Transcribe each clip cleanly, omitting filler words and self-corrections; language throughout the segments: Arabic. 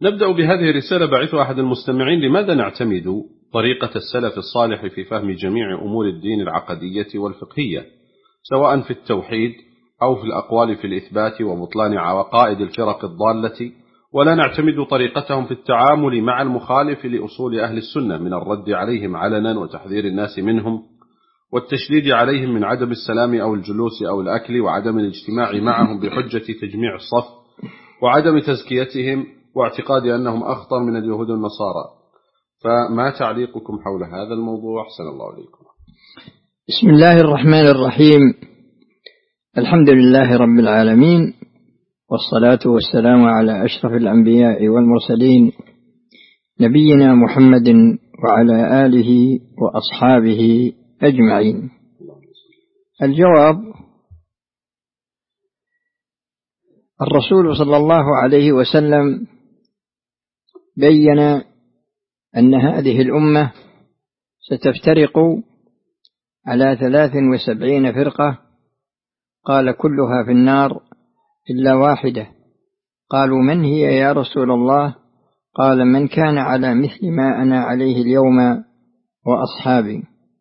نبدأ بهذه الرسالة. بعث أحد المستمعين: لماذا نعتمد طريقة السلف الصالح في فهم جميع أمور الدين العقدية والفقهية، سواء في التوحيد أو في الأقوال في الإثبات وبطلان عقائد الفرق الضالة، ولا نعتمد طريقتهم في التعامل مع المخالف لأصول أهل السنة من الرد عليهم علنا وتحذير الناس منهم والتشديد عليهم من عدم السلام أو الجلوس أو الأكل وعدم الاجتماع معهم بحجة تجميع الصف وعدم تزكيتهم واعتقاد أنهم أخطر من اليهود والنصارى. فما تعليقكم حول هذا الموضوع؟ أحسن الله عليكم. بسم الله الرحمن الرحيم. الحمد لله رب العالمين، والصلاة والسلام على أشرف الأنبياء والمرسلين، نبينا محمد وعلى آله وأصحابه أجمعين. الجواب: الرسول صلى الله عليه وسلم بين أن هذه الأمة ستفترق على 73 فرقة، قال: كلها في النار إلا واحدة. قالوا: من هي يا رسول الله؟ قال: من كان على مثل ما أنا عليه اليوم وأصحابي.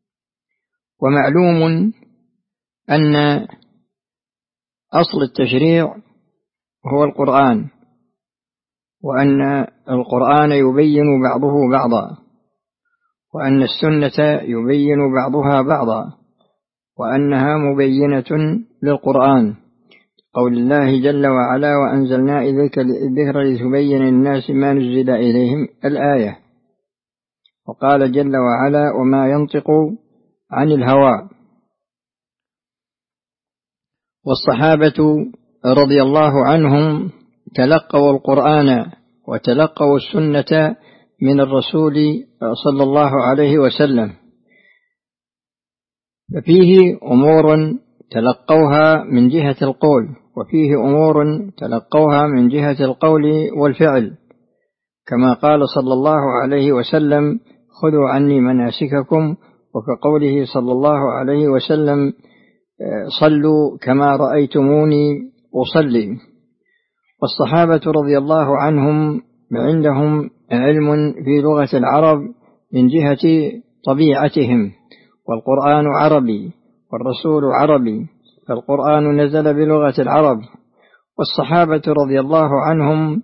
ومعلوم أن أصل التشريع هو القرآن، وأن القرآن يبين بعضه بعضا، وأن السنة يبين بعضها بعضا، وأنها مبينة للقرآن. قول الله جل وعلا: وأنزلنا إليك الذكر لتبين للناس ما نزل إليهم، الآية. وقال جل وعلا: وما ينطق عن الهوى. والصحابة رضي الله عنهم تلقوا القرآن وتلقوا السنة من الرسول صلى الله عليه وسلم، ففيه أمور تلقوها من جهة القول، وفيه أمور تلقوها من جهة القول والفعل، كما قال صلى الله عليه وسلم: خذوا عني مناسككم، وكقوله صلى الله عليه وسلم: صلوا كما رأيتموني أصلي. والصحابة رضي الله عنهم عندهم علم في لغة العرب من جهة طبيعتهم، والقرآن عربي والرسول عربي، فالقرآن نزل بلغة العرب. والصحابة رضي الله عنهم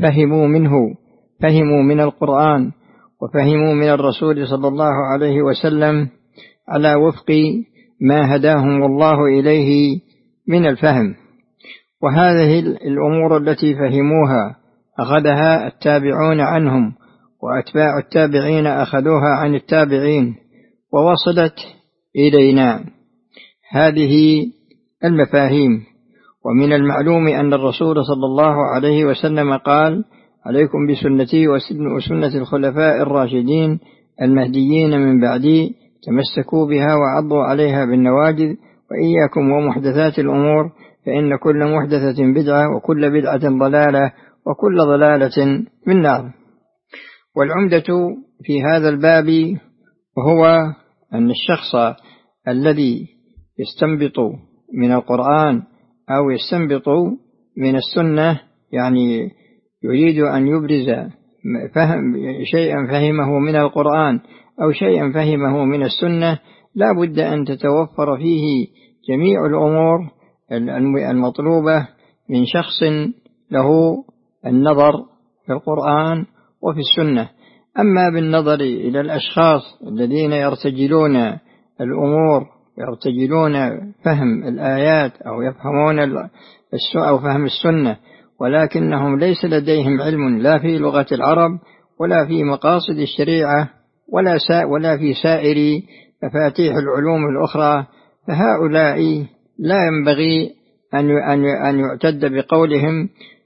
فهموا من القرآن وفهموا من الرسول صلى الله عليه وسلم على وفق ما هداهم الله إليه من الفهم. وهذه الأمور التي فهموها أخذها التابعون عنهم، وأتباع التابعين أخذوها عن التابعين، ووصلت إلينا هذه المفاهيم. ومن المعلوم أن الرسول صلى الله عليه وسلم قال: عليكم بسنتي وسنة الخلفاء الراشدين المهديين من بعدي، تمسكوا بها وعضوا عليها بالنواجذ، وإياكم ومحدثات الأمور، فإن كل محدثة بدعة، وكل بدعة ضلالة، وكل ضلالة في النار. والعمدة في هذا الباب هو أن الشخص الذي يستنبط من القرآن أو يستنبط من السنة، يعني يريد أن يبرز شيئا فهمه من القرآن أو شيئا فهمه من السنة، لا بد أن تتوفر فيه جميع الأمور المطلوبة من شخص له النظر في القرآن وفي السنة. أما بالنظر إلى الأشخاص الذين يرتجلون الأمور، يرتجلون فهم الآيات أو يفهمون أو فهم السنة، ولكنهم ليس لديهم علم لا في لغة العرب ولا في مقاصد الشريعة ولا في سائر مفاتيح العلوم الأخرى، فهؤلاء لا ينبغي أن يعتد بقولهم.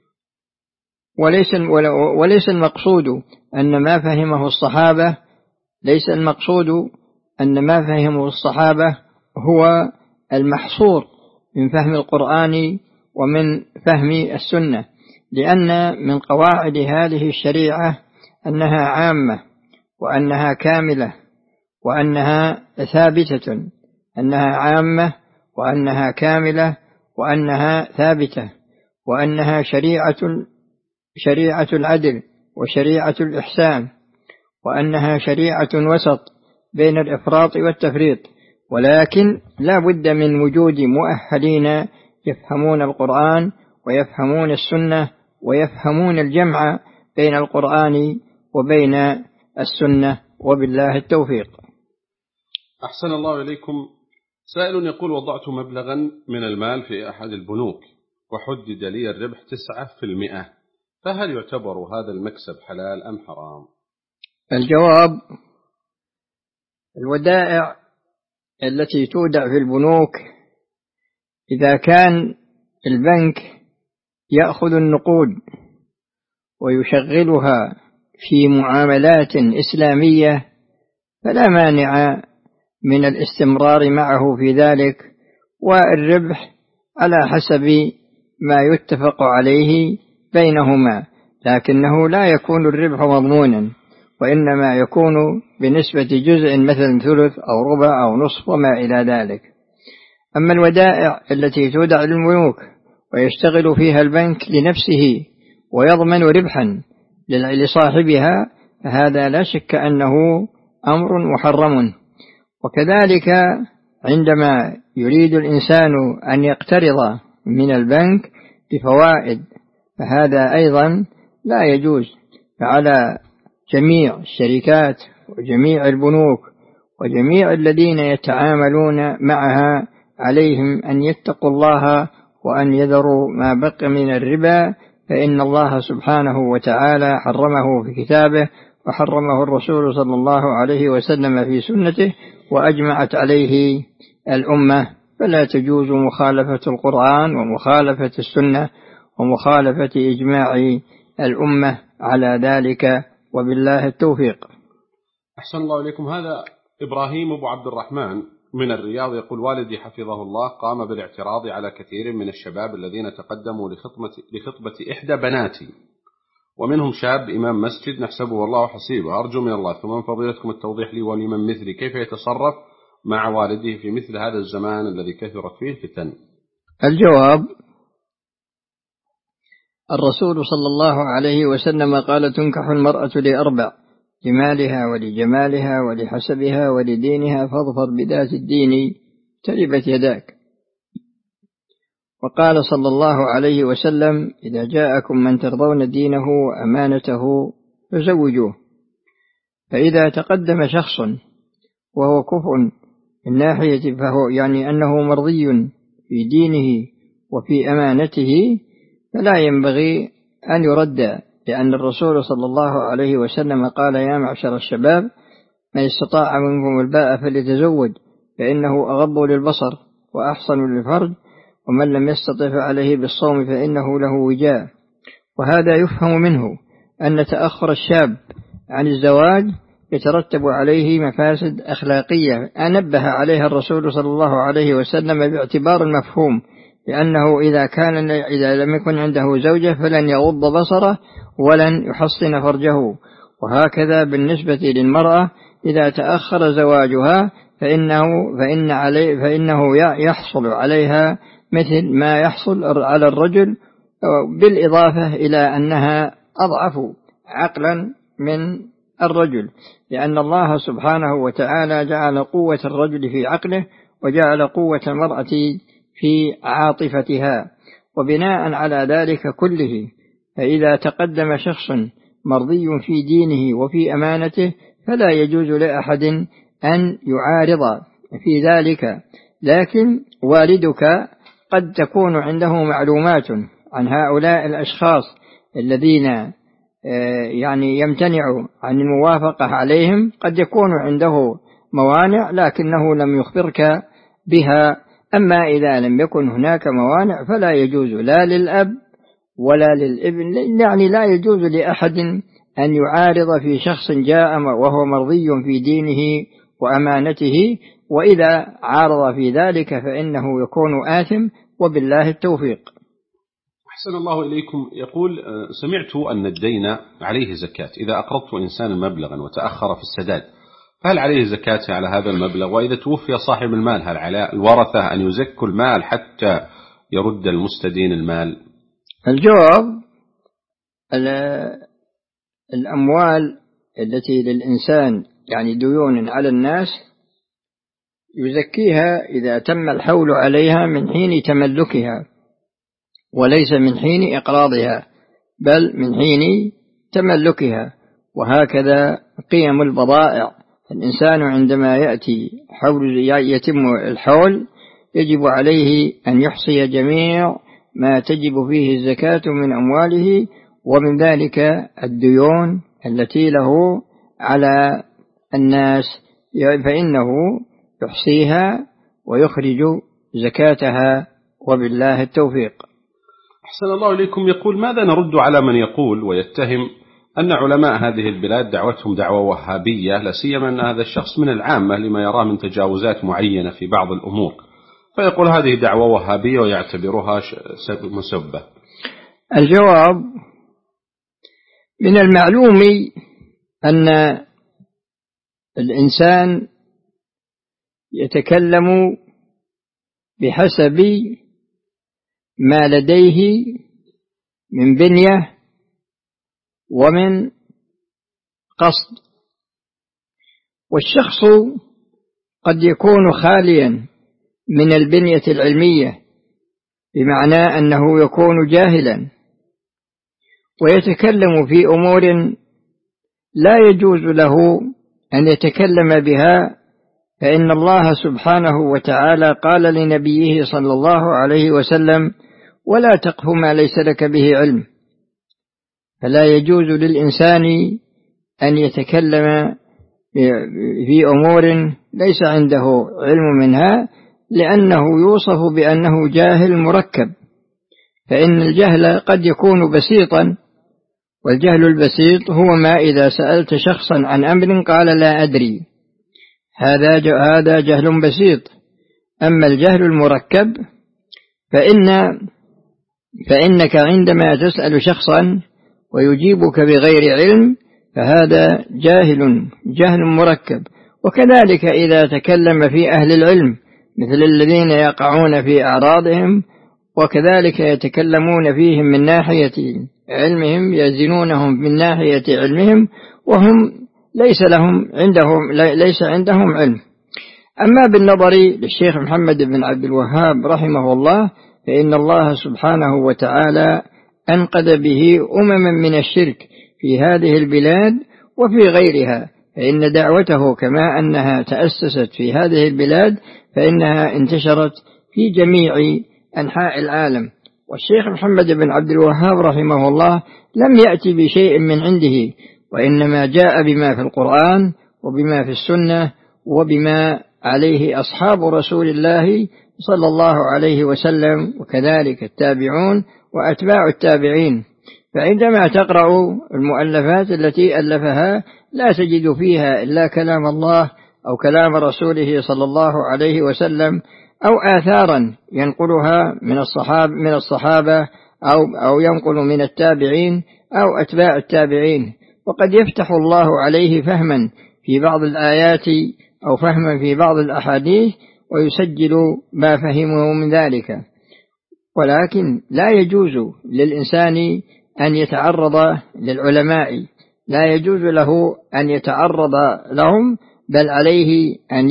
وليس المقصود أن ما فهمه الصحابة، ليس المقصود أن ما فهمه الصحابة هو المحصور من فهم القرآن ومن فهم السنة، لأن من قواعد هذه الشريعة أنها عامة، وأنها كاملة، وأنها ثابتة، أنها عامة وأنها كاملة وأنها ثابتة، وأنها شريعة العدل، وشريعة الإحسان، وأنها شريعة وسط بين الإفراط والتفريط، ولكن لا بد من وجود مؤهلين يفهمون القرآن ويفهمون السنة ويفهمون الجمع بين القرآن وبين السنة، وبالله التوفيق. أحسن الله إليكم. سائل يقول: وضعت مبلغا من المال في أحد البنوك وحدد لي الربح 9%، فهل يعتبر هذا المكسب حلال أم حرام؟ الجواب: الودائع التي تودع في البنوك إذا كان البنك يأخذ النقود ويشغلها في معاملات إسلامية فلا مانع من الاستمرار معه في ذلك، والربح على حسب ما يتفق عليه بينهما، لكنه لا يكون الربح مضمونا، وإنما يكون بنسبة جزء مثل ثلث أو ربع أو نصف وما إلى ذلك. أما الودائع التي تودع للبنوك ويشتغل فيها البنك لنفسه ويضمن ربحا لصاحبها، فهذا لا شك أنه أمر محرم. وكذلك عندما يريد الإنسان أن يقترض من البنك بفوائد، فهذا أيضا لا يجوز. فعلى جميع الشركات وجميع البنوك وجميع الذين يتعاملون معها عليهم أن يتقوا الله وأن يذروا ما بقي من الربا، فإن الله سبحانه وتعالى حرمه في كتابه، وحرمه الرسول صلى الله عليه وسلم في سنته، وأجمعت عليه الأمة، فلا تجوز مخالفة القرآن ومخالفة السنة ومخالفة إجماع الأمة على ذلك، وبالله التوفيق. أحسن الله إليكم. هذا إبراهيم أبو عبد الرحمن من الرياض يقول: والدي حفظه الله قام بالاعتراض على كثير من الشباب الذين تقدموا لخطبة إحدى بناتي، ومنهم شاب إمام مسجد نحسبه والله حسيبه، أرجو من الله ثم من فضيلتكم التوضيح لي ولمن مثلي كيف يتصرف مع والده في مثل هذا الزمان الذي كثرت فيه الفتن. الجواب: الرسول صلى الله عليه وسلم قال: تنكح المرأة لأربع: لمالها ولجمالها ولحسبها ولدينها، فاظفر بذات الدين تربت يداك. وقال صلى الله عليه وسلم: إذا جاءكم من ترضون دينه وأمانته فزوجوه. فإذا تقدم شخص وهو كفء من ناحية، فهو يعني أنه مرضي في دينه وفي أمانته، فلا ينبغي أن يرد، لأن الرسول صلى الله عليه وسلم قال: يا معشر الشباب من استطاع منكم الباء فليتزوج، فإنه أغض للبصر وأحصن للفرج، ومن لم يستطع فعليه بالصوم فإنه له وجاء. وهذا يفهم منه أن تأخر الشاب عن الزواج يترتب عليه مفاسد أخلاقية نبه عليها الرسول صلى الله عليه وسلم باعتبار المفهوم، لأنه إذا لم يكن عنده زوجة فلن يغض بصره ولن يحصن فرجه. وهكذا بالنسبة للمرأة إذا تأخر زواجها فإنه يحصل عليها مثل ما يحصل على الرجل، بالإضافة إلى أنها أضعف عقلا من الرجل، لأن الله سبحانه وتعالى جعل قوة الرجل في عقله وجعل قوة المرأة في عاطفتها. وبناء على ذلك كله، فإذا تقدم شخص مرضي في دينه وفي أمانته فلا يجوز لأحد أن يعارض في ذلك. لكن والدك قد تكون عنده معلومات عن هؤلاء الأشخاص الذين يعني يمتنع عن الموافقة عليهم، قد يكون عنده موانع لكنه لم يخبرك بها. أما إذا لم يكن هناك موانع فلا يجوز لا للأب ولا للابن، يعني لا يجوز لأحد أن يعارض في شخص جاء وهو مرضي في دينه وأمانته، وإذا عارض في ذلك فإنه يكون آثم، وبالله التوفيق. أحسن الله إليكم. يقول: سمعت أن الدين عليه زكاة، إذا أقرضت إنسان مبلغا وتأخر في السداد فهل عليه زكاة على هذا المبلغ؟ وإذا توفي صاحب المال هل على الورثة أن يزكوا المال حتى يرد المستدين المال؟ الجواب: الأموال التي للإنسان يعني ديون على الناس يزكيها إذا تم الحول عليها من حين تملكها، وليس من حين إقراضها، بل من حين تملكها. وهكذا قيم البضائع، الإنسان عندما يتم الحول يجب عليه أن يحصي جميع ما تجب فيه الزكاة من أمواله، ومن ذلك الديون التي له على الناس، فإنه يحصيها ويخرج زكاتها، وبالله التوفيق. أحسن الله إليكم. يقول: ماذا نرد على من يقول ويتهم أن علماء هذه البلاد دعوتهم دعوة وهابية، لا سيما أن هذا الشخص من العامة لما يراه من تجاوزات معينة في بعض الأمور، فيقول هذه دعوة وهابية ويعتبرها مسبة؟ الجواب: من المعلوم أن الإنسان يتكلم بحسب ما لديه من بنية ومن قصد، والشخص قد يكون خاليا من البنية العلمية، بمعنى أنه يكون جاهلا ويتكلم في أمور لا يجوز له أن يتكلم بها، فإن الله سبحانه وتعالى قال لنبيه صلى الله عليه وسلم: ولا تقف ما ليس لك به علم. فلا يجوز للإنسان أن يتكلم في أمور ليس عنده علم منها، لأنه يوصف بأنه جاهل مركب، فإن الجهل قد يكون بسيطا، والجهل البسيط هو ما إذا سألت شخصا عن أمر قال لا أدري، هذا جهل بسيط. أما الجهل المركب فإنك عندما تسأل شخصا ويجيبك بغير علم فهذا جهل مركب. وكذلك إذا تكلم في أهل العلم مثل الذين يقعون في أعراضهم، وكذلك يتكلمون فيهم من ناحية علمهم، يزنونهم من ناحية علمهم، وهم ليس عندهم علم. أما بالنظر للشيخ محمد بن عبد الوهاب رحمه الله، فإن الله سبحانه وتعالى أنقذ به أمما من الشرك في هذه البلاد وفي غيرها، فإن دعوته كما أنها تأسست في هذه البلاد فإنها انتشرت في جميع أنحاء العالم. والشيخ محمد بن عبد الوهاب رحمه الله لم يأتي بشيء من عنده، وإنما جاء بما في القرآن وبما في السنة وبما عليه أصحاب رسول الله صلى الله عليه وسلم، وكذلك التابعون وأتباع التابعين. فعندما تقرأ المؤلفات التي ألفها لا تجد فيها إلا كلام الله أو كلام رسوله صلى الله عليه وسلم، أو آثارا ينقلها من الصحابة أو ينقل من التابعين أو أتباع التابعين. وقد يفتح الله عليه فهما في بعض الآيات أو فهما في بعض الأحاديث ويسجل ما فهمه من ذلك، ولكن لا يجوز للإنسان أن يتعرض للعلماء، لا يجوز له أن يتعرض لهم، بل عليه أن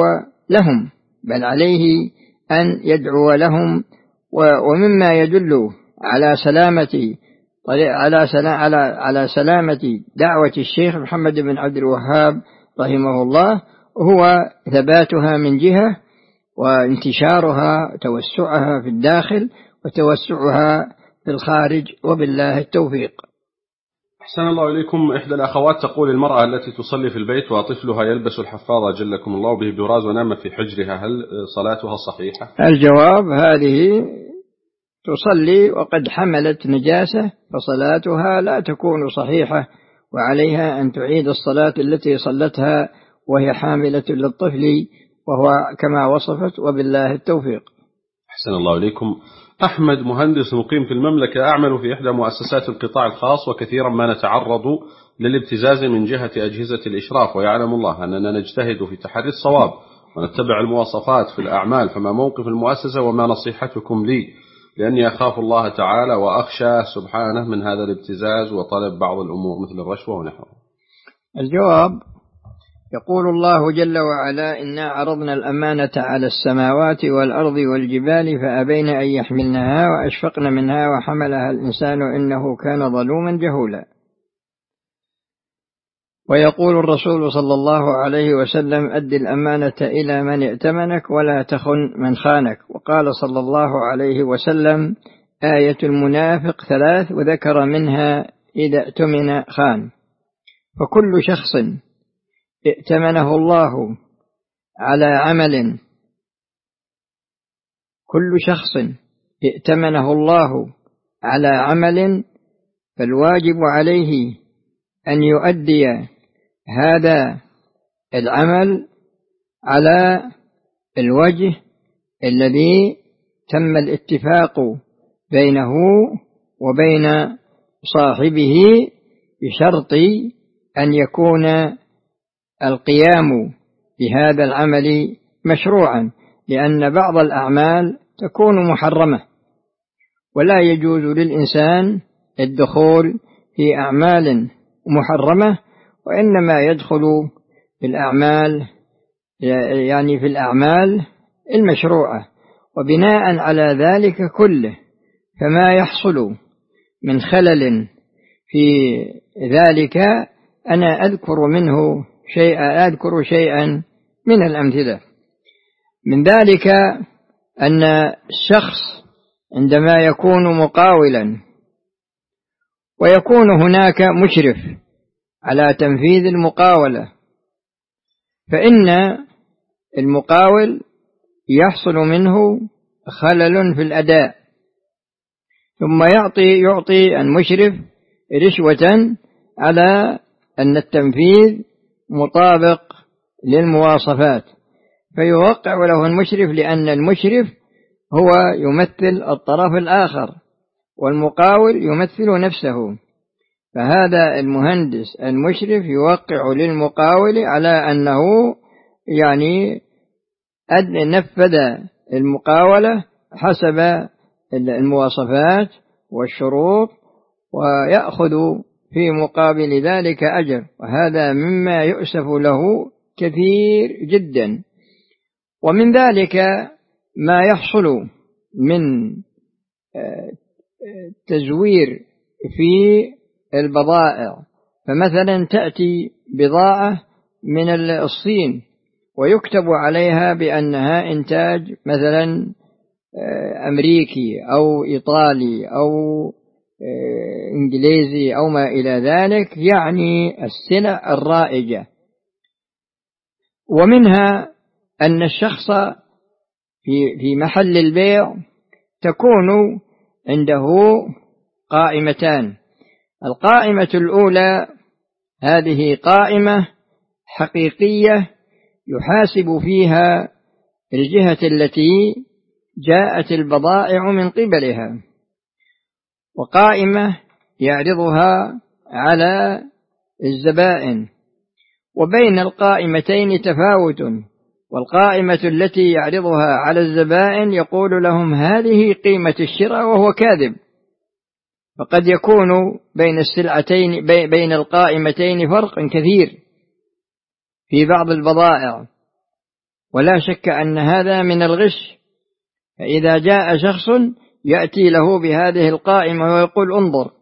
يدعو لهم، ومما يدل على سلامة دعوة الشيخ محمد بن عبد الوهاب رحمه الله هو ثباتها من جهة، وانتشارها توسعها في الداخل وتوسعها في الخارج، وبالله التوفيق. أحسن الله إليكم. إحدى الأخوات تقول: المرأة التي تصلي في البيت وطفلها يلبس الحفاظة جلكم الله به براز ونام في حجرها، هل صلاتها صحيحة؟ الجواب: هذه تصلي وقد حملت نجاسة، فصلاتها لا تكون صحيحة، وعليها أن تعيد الصلاة التي صلتها وهي حاملة للطفل، وهو كما وصفت، وبالله التوفيق. أحسن الله إليكم. أحمد مهندس مقيم في المملكة، أعمل في إحدى مؤسسات القطاع الخاص، وكثيرا ما نتعرض للابتزاز من جهة أجهزة الإشراف، ويعلم الله أننا نجتهد في تحري الصواب ونتبع المواصفات في الأعمال، فما موقف المؤسسة وما نصيحتكم لي؟ لأني أخاف الله تعالى وأخشى سبحانه من هذا الابتزاز وطلب بعض الأمور مثل الرشوة ونحوه؟ الجواب: يقول الله جل وعلا: إنا عرضنا الأمانة على السماوات والأرض والجبال فأبين أن يحملنها وأشفقن منها وحملها الإنسان إنه كان ظلوما جهولا. ويقول الرسول صلى الله عليه وسلم: أد الأمانة إلى من ائتمنك ولا تخن من خانك. وقال صلى الله عليه وسلم: آية المنافق 3، وذكر منها إذا اؤتمن خان. فكل شخص ائتمنه الله على عمل، كل شخص ائتمنه الله على عمل فالواجب عليه أن يؤدي هذا العمل على الوجه الذي تم الاتفاق بينه وبين صاحبه، بشرط أن يكون القيام بهذا العمل مشروعا، لأن بعض الأعمال تكون محرمة، ولا يجوز للإنسان الدخول في أعمال محرمة، وإنما يدخل في الأعمال في الأعمال المشروعة. وبناء على ذلك كله فما يحصل من خلل في ذلك أنا أذكر شيئا من الأمثلة. من ذلك أن الشخص عندما يكون مقاولا ويكون هناك مشرف على تنفيذ المقاولة، فإن المقاول يحصل منه خلل في الأداء، ثم يعطي المشرف رشوة على أن التنفيذ مطابق للمواصفات، فيوقع له المشرف، لأن المشرف هو يمثل الطرف الآخر والمقاول يمثل نفسه. فهذا المهندس المشرف يوقع للمقاول على أنه نفذ المقاولة حسب المواصفات والشروط، ويأخذ في مقابل ذلك أجر، وهذا مما يؤسف له كثير جدا. ومن ذلك ما يحصل من تزوير في البضائع، فمثلا تأتي بضاعة من الصين ويكتب عليها بأنها إنتاج مثلا أمريكي أو إيطالي أو إنجليزي أو ما إلى ذلك، يعني السلع الرائجة. ومنها أن الشخص في محل البيع تكون عنده قائمتان. القائمة الأولى هذه قائمة حقيقية يحاسب فيها الجهة التي جاءت البضائع من قبلها، وقائمة يعرضها على الزبائن، وبين القائمتين تفاوت. والقائمة التي يعرضها على الزبائن يقول لهم هذه قيمة الشراء، وهو كاذب. فقد يكون بين السلعتين بين القائمتين فرق كثير في بعض البضائع، ولا شك أن هذا من الغش. فإذا جاء شخص يأتي له بهذه القائمة ويقول انظر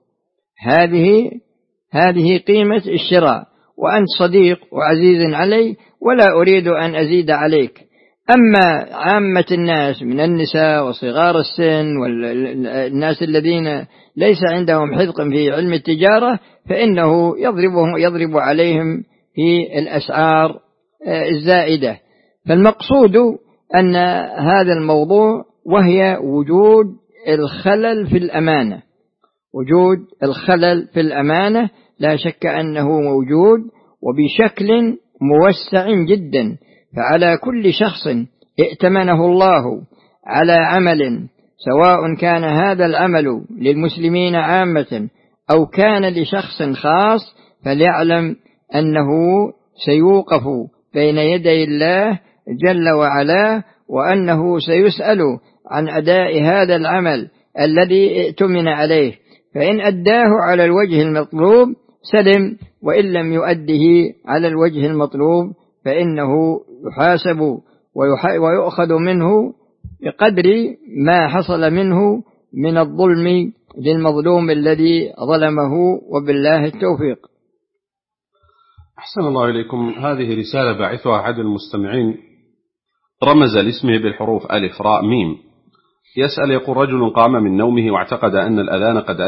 هذه قيمة الشراء، وأنت صديق وعزيز علي ولا أريد أن أزيد عليك. أما عامة الناس من النساء وصغار السن والناس الذين ليس عندهم حذق في علم التجارة، فإنه يضرب عليهم في الأسعار الزائدة. فالمقصود أن هذا الموضوع وهي وجود الخلل في الأمانة. وجود الخلل في الأمانة لا شك أنه موجود وبشكل موسع جدا. فعلى كل شخص ائتمنه الله على عمل، سواء كان هذا العمل للمسلمين عامة أو كان لشخص خاص، فليعلم أنه سيوقف بين يدي الله جل وعلا، وأنه سيسأل عن أداء هذا العمل الذي ائتمن عليه، فإن أداه على الوجه المطلوب سلم، وإن لم يؤده على الوجه المطلوب فإنه يحاسب ويؤخذ منه بقدر ما حصل منه من الظلم للمظلوم الذي ظلمه، وبالله التوفيق. أحسن الله إليكم. هذه رسالة باعثها أحد المستمعين رمز لاسمه بالحروف ألف راء ميم، يسأل يقول: رجل قام من نومه واعتقد أن الأذان قد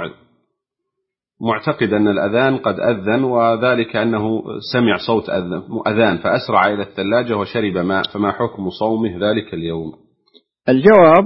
أذن وذلك أنه سمع صوت أذان فأسرع إلى الثلاجة وشرب ماء، فما حكم صومه ذلك اليوم؟ الجواب: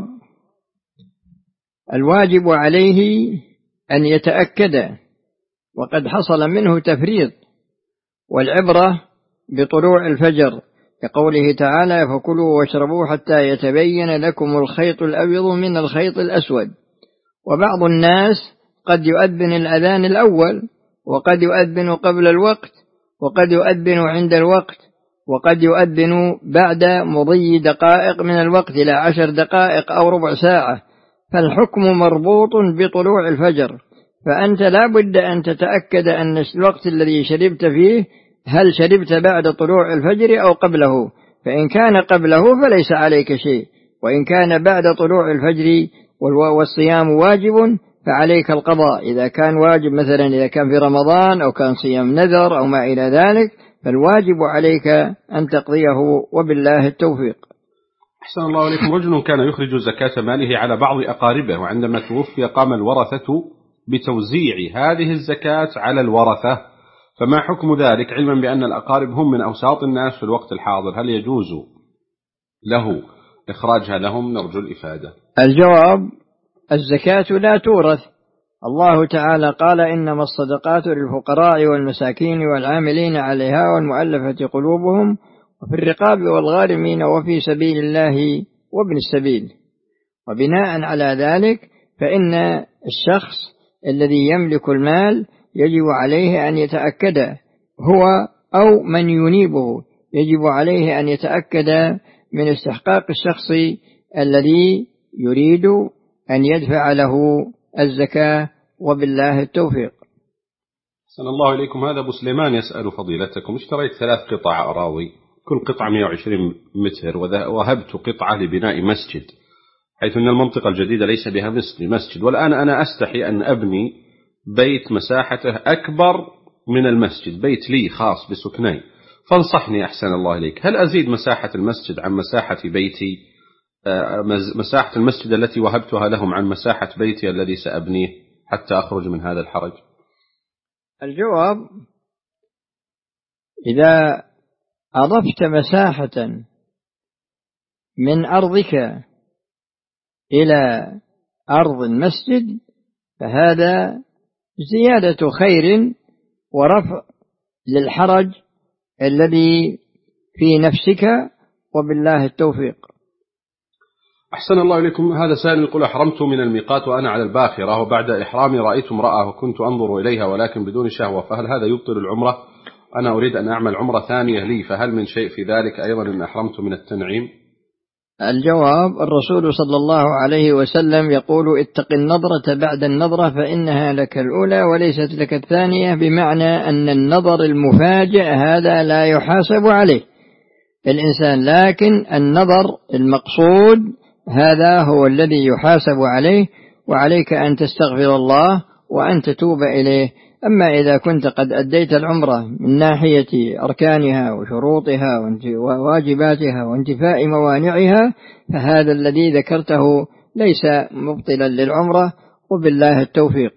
الواجب عليه أن يتأكد، وقد حصل منه تفريط، والعبرة بطلوع الفجر كقوله تعالى: فكلوا واشربوا حتى يتبين لكم الخيط الأبيض من الخيط الأسود. وبعض الناس قد يؤذن الأذان الأول، وقد يؤذن قبل الوقت، وقد يؤذن عند الوقت، وقد يؤذن بعد مضي دقائق من الوقت إلى 10 دقائق أو ربع ساعة، فالحكم مربوط بطلوع الفجر. فأنت لا بد أن تتأكد أن الوقت الذي شربت فيه هل شربت بعد طلوع الفجر أو قبله، فإن كان قبله فليس عليك شيء، وإن كان بعد طلوع الفجر والصيام واجب فعليك القضاء. إذا كان واجب مثلا إذا كان في رمضان أو كان صيام نذر أو ما إلى ذلك، فالواجب عليك أن تقضيه، وبالله التوفيق. أحسن الله إليكم. رجل كان يخرج زكاة ماله على بعض أقاربه، وعندما توفي قام الورثة بتوزيع هذه الزكاة على الورثة، فما حكم ذلك علما بأن الأقارب هم من أوساط الناس في الوقت الحاضر؟ هل يجوز له إخراجها لهم؟ نرجو الإفادة. الجواب: الزكاة لا تورث. الله تعالى قال: إنما الصدقات للفقراء والمساكين والعاملين عليها والمؤلفة قلوبهم وفي الرقاب والغارمين وفي سبيل الله وابن السبيل. وبناء على ذلك فإن الشخص الذي يملك المال يجب عليه أن يتأكد، هو أو من ينيبه يجب عليه أن يتأكد من استحقاق الشخص الذي يريد أن يدفع له الزكاة، وبالله التوفيق. أحسن الله إليكم. هذا أبو سليمان يسأل فضيلتكم: اشتريت 3 قطع أراضي، كل قطعة 120 متر، وهبت قطعة لبناء مسجد، حيث أن المنطقة الجديدة ليس بها مسجد، والآن أنا أستحي أن أبني بيت مساحته أكبر من المسجد، بيت لي خاص بسكني، فانصحني أحسن الله إليك، هل أزيد مساحة المسجد عن مساحة بيتي، مساحة المسجد التي وهبتها لهم عن مساحة بيتي الذي سأبنيه حتى أخرج من هذا الحرج؟ الجواب: إذا أضفت مساحة من أرضك إلى أرض المسجد فهذا زيادة خير ورفع للحرج الذي في نفسك، وبالله التوفيق. أحسن الله إليكم. هذا سائل يقول: أحرمت من الميقات وأنا على الباخرة، وبعد إحرامي رأيت امرأة وكنت أنظر إليها ولكن بدون شهوة، فهل هذا يبطل العمرة؟ أنا أريد أن أعمل عمرة ثانية لي، فهل من شيء في ذلك أيضا أن أحرمت من التنعيم؟ الجواب: الرسول صلى الله عليه وسلم يقول: اتق النظرة بعد النظرة فإنها لك الأولى وليست لك الثانية، بمعنى أن النظر المفاجئ هذا لا يحاسب عليه الإنسان، لكن النظر المقصود هذا هو الذي يحاسب عليه، وعليك أن تستغفر الله وأن تتوب إليه. أما إذا كنت قد أديت العمرة من ناحية أركانها وشروطها وواجباتها وانتفاء موانعها فهذا الذي ذكرته ليس مبطلا للعمرة، وبالله التوفيق.